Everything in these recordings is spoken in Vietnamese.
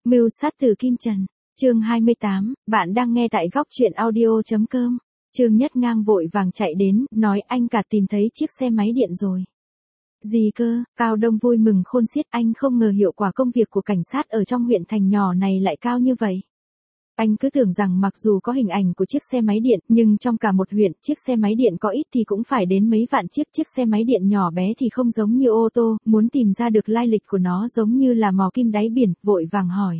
Mưu sát từ Kim Trần. Chương 28, bạn đang nghe tại góc truyện audio.com. Trương Nhất Ngang vội vàng chạy đến, nói anh cả tìm thấy chiếc xe máy điện rồi. Gì cơ? Cao Đông vui mừng khôn xiết, anh không ngờ hiệu quả công việc của cảnh sát ở trong huyện thành nhỏ này lại cao như vậy. Anh cứ tưởng rằng mặc dù có hình ảnh của chiếc xe máy điện, nhưng trong cả một huyện, chiếc xe máy điện có ít thì cũng phải đến mấy vạn chiếc xe máy điện nhỏ bé thì không giống như ô tô, muốn tìm ra được lai lịch của nó giống như là mò kim đáy biển, vội vàng hỏi.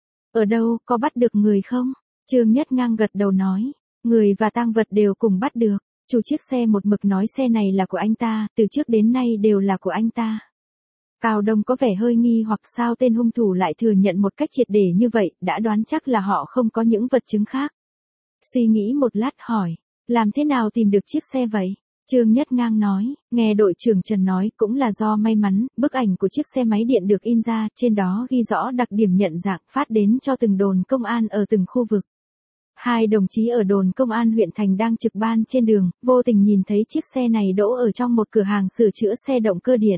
Ở đâu, có bắt được người không? Trương Nhất Ngang gật đầu nói, người và tang vật đều cùng bắt được. Chủ chiếc xe một mực nói xe này là của anh ta, từ trước đến nay đều là của anh ta. Cao Đông có vẻ hơi nghi hoặc sao tên hung thủ lại thừa nhận một cách triệt để như vậy, đã đoán chắc là họ không có những vật chứng khác. Suy nghĩ một lát hỏi, làm thế nào tìm được chiếc xe vậy? Trương Nhất Ngang nói, nghe đội trưởng Trần nói cũng là do may mắn, bức ảnh của chiếc xe máy điện được in ra, trên đó ghi rõ đặc điểm nhận dạng phát đến cho từng đồn công an ở từng khu vực. Hai đồng chí ở đồn công an huyện thành đang trực ban trên đường, vô tình nhìn thấy chiếc xe này đỗ ở trong một cửa hàng sửa chữa xe động cơ điện.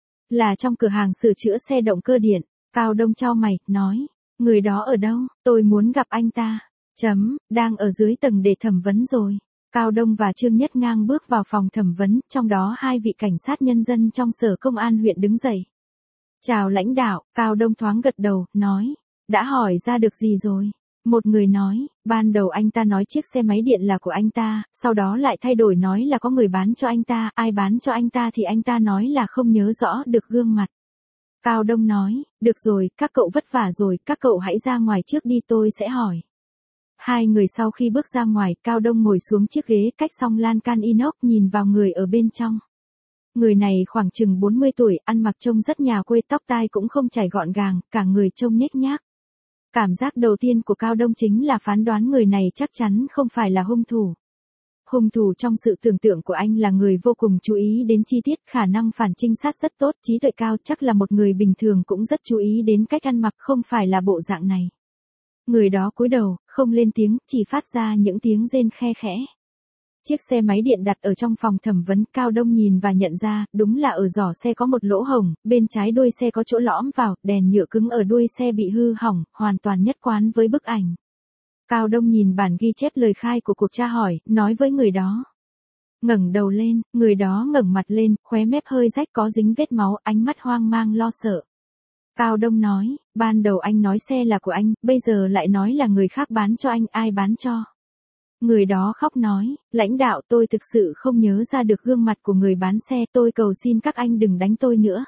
Là trong cửa hàng sửa chữa xe động cơ điện. Cao Đông chau mày, nói, người đó ở đâu, tôi muốn gặp anh ta. Đang ở dưới tầng để thẩm vấn rồi. Cao Đông và Trương Nhất Ngang bước vào phòng thẩm vấn, trong đó hai vị cảnh sát nhân dân trong sở công an huyện đứng dậy. Chào lãnh đạo, Cao Đông thoáng gật đầu, nói, đã hỏi ra được gì rồi? Một người nói, ban đầu anh ta nói chiếc xe máy điện là của anh ta, sau đó lại thay đổi nói là có người bán cho anh ta, ai bán cho anh ta thì anh ta nói là không nhớ rõ được gương mặt. Cao Đông nói, được rồi, các cậu vất vả rồi, các cậu hãy ra ngoài trước đi tôi sẽ hỏi. Hai người sau khi bước ra ngoài, Cao Đông ngồi xuống chiếc ghế cách xong lan can inox nhìn vào người ở bên trong. Người này khoảng chừng 40 tuổi, ăn mặc trông rất nhà quê, tóc tai cũng không chải gọn gàng, cả người trông nhếch nhác. Cảm giác đầu tiên của Cao Đông chính là phán đoán người này chắc chắn không phải là hung thủ. Hung thủ trong sự tưởng tượng của anh là người vô cùng chú ý đến chi tiết, khả năng phản trinh sát rất tốt, trí tuệ cao, chắc là một người bình thường cũng rất chú ý đến cách ăn mặc, không phải là bộ dạng này. Người đó cúi đầu, không lên tiếng, chỉ phát ra những tiếng rên khe khẽ. Chiếc xe máy điện đặt ở trong phòng thẩm vấn, Cao Đông nhìn và nhận ra, đúng là ở giỏ xe có một lỗ hổng, bên trái đuôi xe có chỗ lõm vào, đèn nhựa cứng ở đuôi xe bị hư hỏng, hoàn toàn nhất quán với bức ảnh. Cao Đông nhìn bản ghi chép lời khai của cuộc tra hỏi, nói với người đó. Ngẩng đầu lên, người đó ngẩng mặt lên, khóe mép hơi rách có dính vết máu, ánh mắt hoang mang lo sợ. Cao Đông nói, ban đầu anh nói xe là của anh, bây giờ lại nói là người khác bán cho anh, ai bán cho? Người đó khóc nói, lãnh đạo tôi thực sự không nhớ ra được gương mặt của người bán xe, tôi cầu xin các anh đừng đánh tôi nữa.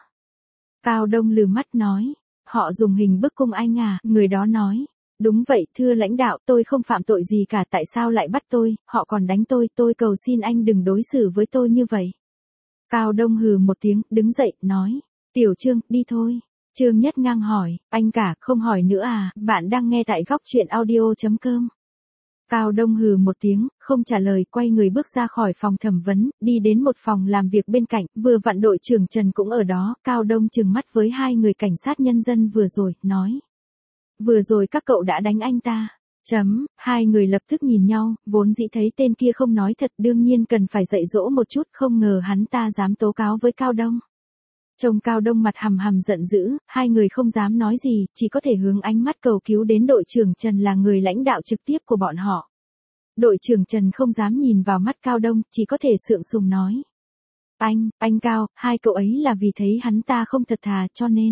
Cao Đông lừ mắt nói, họ dùng hình bức cung anh à, người đó nói, đúng vậy thưa lãnh đạo, tôi không phạm tội gì cả, tại sao lại bắt tôi, họ còn đánh tôi cầu xin anh đừng đối xử với tôi như vậy. Cao Đông hừ một tiếng, đứng dậy, nói, Tiểu Trương, đi thôi. Trương Nhất Ngang hỏi, anh cả, không hỏi nữa à, bạn đang nghe tại góc truyện audio.com. Cao Đông hừ một tiếng, không trả lời, quay người bước ra khỏi phòng thẩm vấn, đi đến một phòng làm việc bên cạnh, vừa vặn đội trưởng Trần cũng ở đó, Cao Đông trừng mắt với hai người cảnh sát nhân dân vừa rồi, nói. Vừa rồi các cậu đã đánh anh ta. Hai người lập tức nhìn nhau, vốn dĩ thấy tên kia không nói thật, đương nhiên cần phải dạy dỗ một chút, không ngờ hắn ta dám tố cáo với Cao Đông. Trông Cao Đông mặt hầm hầm giận dữ, hai người không dám nói gì, chỉ có thể hướng ánh mắt cầu cứu đến đội trưởng Trần là người lãnh đạo trực tiếp của bọn họ. Đội trưởng Trần không dám nhìn vào mắt Cao Đông, chỉ có thể sượng sùng nói. Anh Cao, hai cậu ấy là vì thấy hắn ta không thật thà,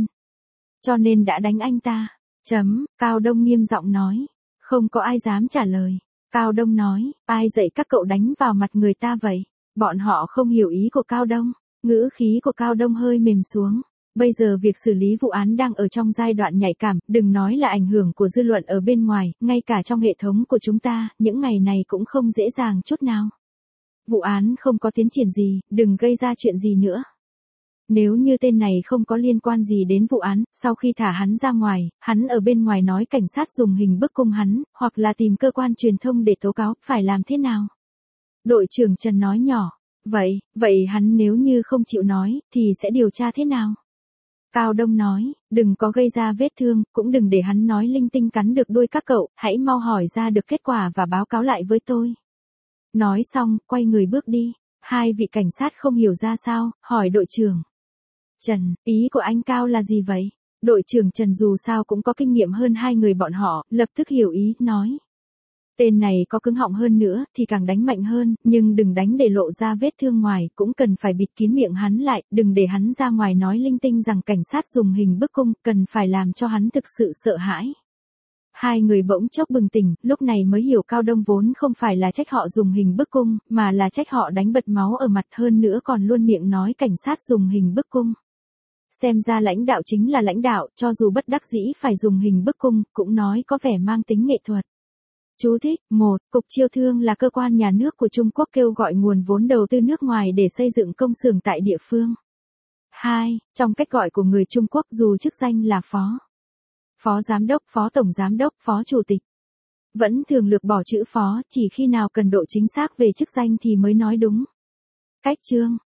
cho nên đã đánh anh ta. Cao Đông nghiêm giọng nói. Không có ai dám trả lời. Cao Đông nói, ai dạy các cậu đánh vào mặt người ta vậy? Bọn họ không hiểu ý của Cao Đông. Ngữ khí của Cao Đông hơi mềm xuống. Bây giờ việc xử lý vụ án đang ở trong giai đoạn nhạy cảm, đừng nói là ảnh hưởng của dư luận ở bên ngoài, ngay cả trong hệ thống của chúng ta, những ngày này cũng không dễ dàng chút nào. Vụ án không có tiến triển gì, đừng gây ra chuyện gì nữa. Nếu như tên này không có liên quan gì đến vụ án, sau khi thả hắn ra ngoài, hắn ở bên ngoài nói cảnh sát dùng hình bức cung hắn, hoặc là tìm cơ quan truyền thông để tố cáo, phải làm thế nào? Đội trưởng Trần nói nhỏ. Vậy hắn nếu như không chịu nói, thì sẽ điều tra thế nào? Cao Đông nói, đừng có gây ra vết thương, cũng đừng để hắn nói linh tinh cắn được đuôi các cậu, hãy mau hỏi ra được kết quả và báo cáo lại với tôi. Nói xong, quay người bước đi. Hai vị cảnh sát không hiểu ra sao, hỏi đội trưởng. Trần, ý của anh Cao là gì vậy? Đội trưởng Trần dù sao cũng có kinh nghiệm hơn hai người bọn họ, lập tức hiểu ý, nói. Tên này có cứng họng hơn nữa, thì càng đánh mạnh hơn, nhưng đừng đánh để lộ ra vết thương ngoài, cũng cần phải bịt kín miệng hắn lại, đừng để hắn ra ngoài nói linh tinh rằng cảnh sát dùng hình bức cung, cần phải làm cho hắn thực sự sợ hãi. Hai người bỗng chốc bừng tỉnh, lúc này mới hiểu Cao Đông vốn không phải là trách họ dùng hình bức cung, mà là trách họ đánh bật máu ở mặt, hơn nữa còn luôn miệng nói cảnh sát dùng hình bức cung. Xem ra lãnh đạo chính là lãnh đạo, cho dù bất đắc dĩ phải dùng hình bức cung, cũng nói có vẻ mang tính nghệ thuật. Chú thích: 1. Cục Chiêu thương là cơ quan nhà nước của Trung Quốc kêu gọi nguồn vốn đầu tư nước ngoài để xây dựng công xưởng tại địa phương. 2. Trong cách gọi của người Trung Quốc dù chức danh là phó giám đốc, phó tổng giám đốc, phó chủ tịch, vẫn thường lược bỏ chữ phó, chỉ khi nào cần độ chính xác về chức danh thì mới nói đúng. Cách chương